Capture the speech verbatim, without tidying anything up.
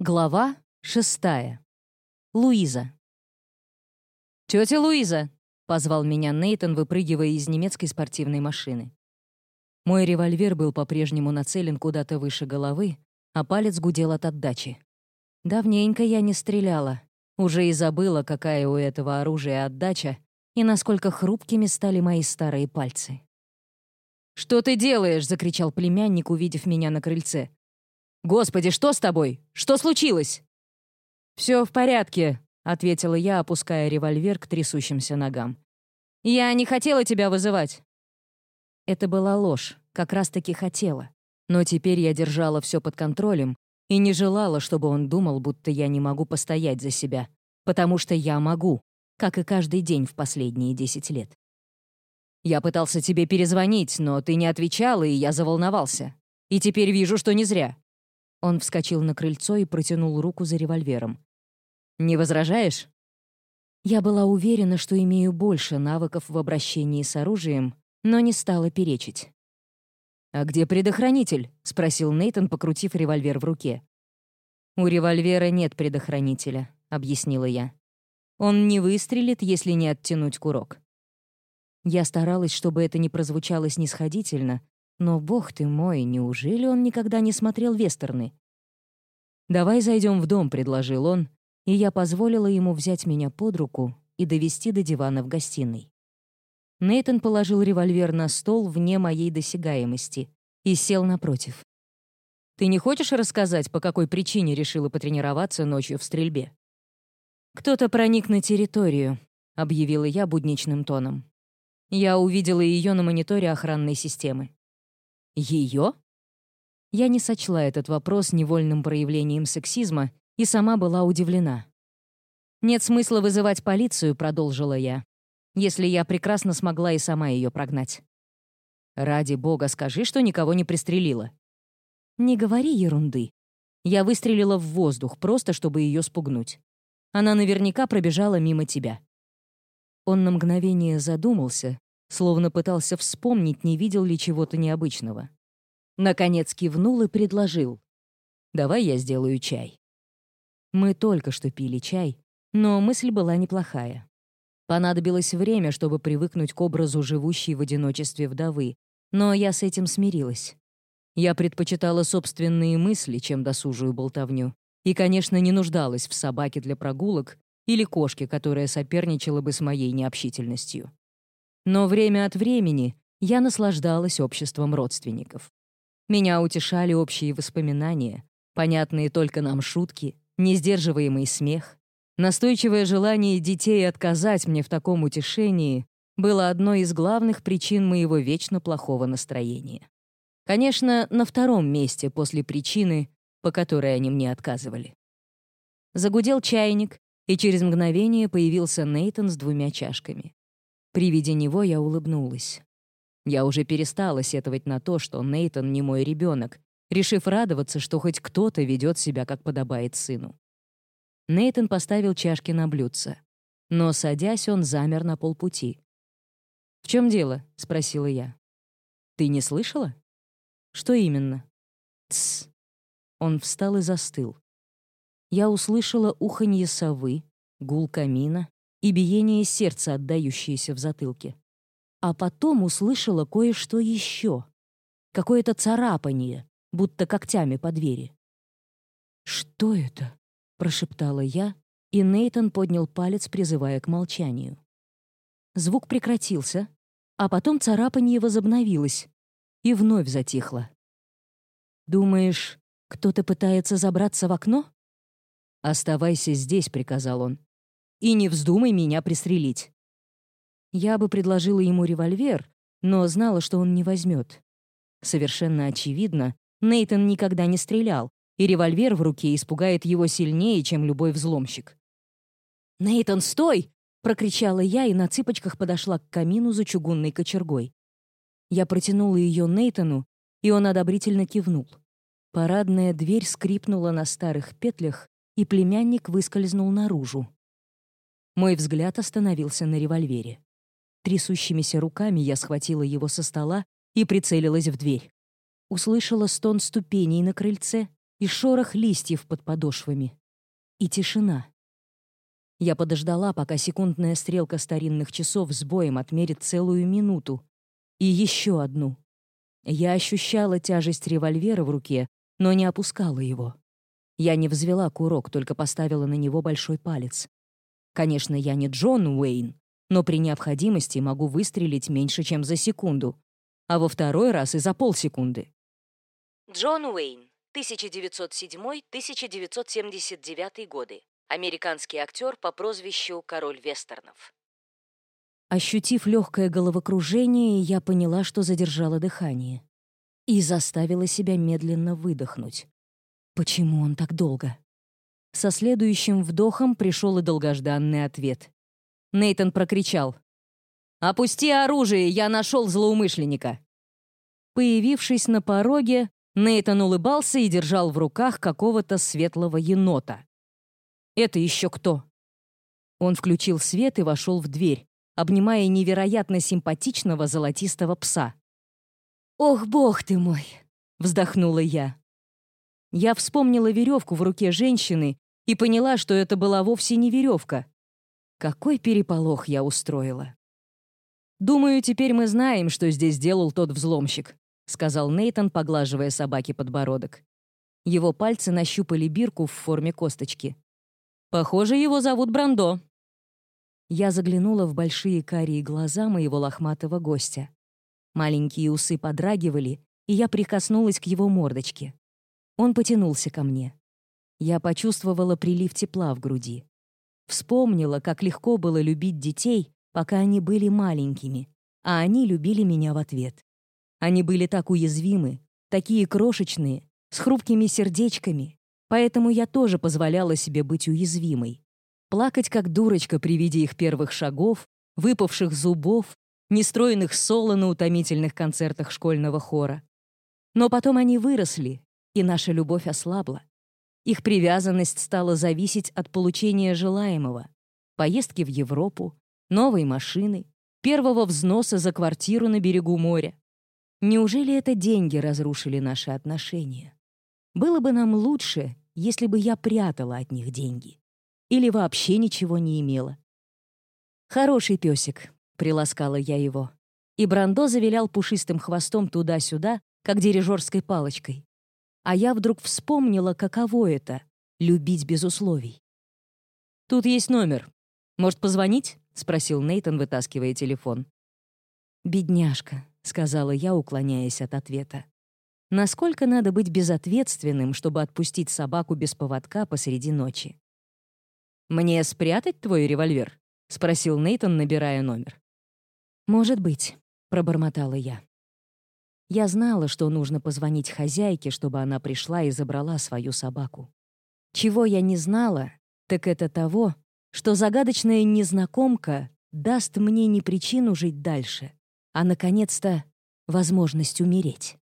Глава шестая. Луиза. «Тётя Луиза!» — позвал меня Нейтан, выпрыгивая из немецкой спортивной машины. Мой револьвер был по-прежнему нацелен куда-то выше головы, а палец гудел от отдачи. Давненько я не стреляла. Уже и забыла, какая у этого оружия отдача и насколько хрупкими стали мои старые пальцы. «Что ты делаешь?» — закричал племянник, увидев меня на крыльце. «Господи, что с тобой? Что случилось?» «Все в порядке», — ответила я, опуская револьвер к трясущимся ногам. «Я не хотела тебя вызывать». Это была ложь, как раз-таки хотела. Но теперь я держала все под контролем и не желала, чтобы он думал, будто я не могу постоять за себя, потому что я могу, как и каждый день в последние десять лет. «Я пытался тебе перезвонить, но ты не отвечала, и я заволновался. И теперь вижу, что не зря». Он вскочил на крыльцо и протянул руку за револьвером. «Не возражаешь?» Я была уверена, что имею больше навыков в обращении с оружием, но не стала перечить. «А где предохранитель?» — спросил Нейтан, покрутив револьвер в руке. «У револьвера нет предохранителя», — объяснила я. «Он не выстрелит, если не оттянуть курок». Я старалась, чтобы это не прозвучало снисходительно, но, бог ты мой, неужели он никогда не смотрел вестерны? «Давай зайдем в дом», — предложил он, и я позволила ему взять меня под руку и довести до дивана в гостиной. Нейтан положил револьвер на стол вне моей досягаемости и сел напротив. «Ты не хочешь рассказать, по какой причине решила потренироваться ночью в стрельбе?» «Кто-то проник на территорию», — объявила я будничным тоном. Я увидела ее на мониторе охранной системы. «Ее?» Я не сочла этот вопрос невольным проявлением сексизма и сама была удивлена. «Нет смысла вызывать полицию», — продолжила я, «если я прекрасно смогла и сама ее прогнать». «Ради бога, скажи, что никого не пристрелила». «Не говори ерунды. Я выстрелила в воздух, просто чтобы ее спугнуть. Она наверняка пробежала мимо тебя». Он на мгновение задумался, словно пытался вспомнить, не видел ли чего-то необычного. Наконец кивнул и предложил. «Давай я сделаю чай». Мы только что пили чай, но мысль была неплохая. Понадобилось время, чтобы привыкнуть к образу живущей в одиночестве вдовы, но я с этим смирилась. Я предпочитала собственные мысли, чем досужую болтовню, и, конечно, не нуждалась в собаке для прогулок или кошке, которая соперничала бы с моей необщительностью. Но время от времени я наслаждалась обществом родственников. Меня утешали общие воспоминания, понятные только нам шутки, несдерживаемый смех. Настойчивое желание детей отказать мне в таком утешении было одной из главных причин моего вечно плохого настроения. Конечно, на втором месте после причины, по которой они мне отказывали. Загудел чайник, и через мгновение появился Нейтан с двумя чашками. При виде него я улыбнулась. Я уже перестала сетовать на то, что Нейтан не мой ребенок, решив радоваться, что хоть кто-то ведет себя, как подобает сыну. Нейтан поставил чашки на блюдце, но, садясь, он замер на полпути. «В чем дело?» — спросила я. «Ты не слышала?» «Что именно?» «Тсс». Он встал и застыл. Я услышала уханье совы, гул камина и биение сердца, отдающееся в затылке. А потом услышала кое-что еще. Какое-то царапанье, будто когтями по двери. «Что это?» — прошептала я, и Нейтан поднял палец, призывая к молчанию. Звук прекратился, а потом царапанье возобновилось и вновь затихло. «Думаешь, кто-то пытается забраться в окно?» «Оставайся здесь», — приказал он. «И не вздумай меня пристрелить». Я бы предложила ему револьвер, но знала, что он не возьмет. Совершенно очевидно, Нейтан никогда не стрелял, и револьвер в руке испугает его сильнее, чем любой взломщик. «Нейтан, стой!» — прокричала я и на цыпочках подошла к камину за чугунной кочергой. Я протянула ее Нейтану, и он одобрительно кивнул. Парадная дверь скрипнула на старых петлях, и племянник выскользнул наружу. Мой взгляд остановился на револьвере. Трясущимися руками я схватила его со стола и прицелилась в дверь. Услышала стон ступеней на крыльце и шорох листьев под подошвами. И тишина. Я подождала, пока секундная стрелка старинных часов с боем отмерит целую минуту. И еще одну. Я ощущала тяжесть револьвера в руке, но не опускала его. Я не взвела курок, только поставила на него большой палец. Конечно, я не Джон Уэйн, но при необходимости могу выстрелить меньше, чем за секунду, а во второй раз и за полсекунды. Джон Уэйн, тысяча девятьсот седьмой — тысяча девятьсот семьдесят девятый годы. Американский актер по прозвищу «Король вестернов». Ощутив легкое головокружение, я поняла, что задержала дыхание. И заставила себя медленно выдохнуть. Почему он так долго? Со следующим вдохом пришел и долгожданный ответ. Нейтан прокричал: «Опусти оружие, я нашел злоумышленника!» Появившись на пороге, Нейтан улыбался и держал в руках какого-то светлого енота. «Это еще кто?» Он включил свет и вошел в дверь, обнимая невероятно симпатичного золотистого пса. «Ох, бог ты мой!» — вздохнула я. Я вспомнила веревку в руке женщины и поняла, что это была вовсе не веревка. Какой переполох я устроила. «Думаю, теперь мы знаем, что здесь делал тот взломщик», — сказал Нейтан, поглаживая собаке подбородок. Его пальцы нащупали бирку в форме косточки. «Похоже, его зовут Брандо». Я заглянула в большие карие глаза моего лохматого гостя. Маленькие усы подрагивали, и я прикоснулась к его мордочке. Он потянулся ко мне. Я почувствовала прилив тепла в груди. Вспомнила, как легко было любить детей, пока они были маленькими, а они любили меня в ответ. Они были так уязвимы, такие крошечные, с хрупкими сердечками, поэтому я тоже позволяла себе быть уязвимой. Плакать как дурочка при виде их первых шагов, выпавших зубов, нестроенных соло на утомительных концертах школьного хора. Но потом они выросли, и наша любовь ослабла. Их привязанность стала зависеть от получения желаемого: поездки в Европу, новой машины, первого взноса за квартиру на берегу моря. Неужели это деньги разрушили наши отношения? Было бы нам лучше, если бы я прятала от них деньги. Или вообще ничего не имела. «Хороший песик», — приласкала я его. И Брандо завилял пушистым хвостом туда-сюда, как дирижерской палочкой. А я вдруг вспомнила, каково это — любить без условий. «Тут есть номер. Может, позвонить?» — спросил Нейтан, вытаскивая телефон. «Бедняжка», — сказала я, уклоняясь от ответа. «Насколько надо быть безответственным, чтобы отпустить собаку без поводка посреди ночи?» «Мне спрятать твой револьвер?» — спросил Нейтан, набирая номер. «Может быть», — пробормотала я. Я знала, что нужно позвонить хозяйке, чтобы она пришла и забрала свою собаку. Чего я не знала, так это того, что загадочная незнакомка даст мне не причину жить дальше, а, наконец-то, возможность умереть.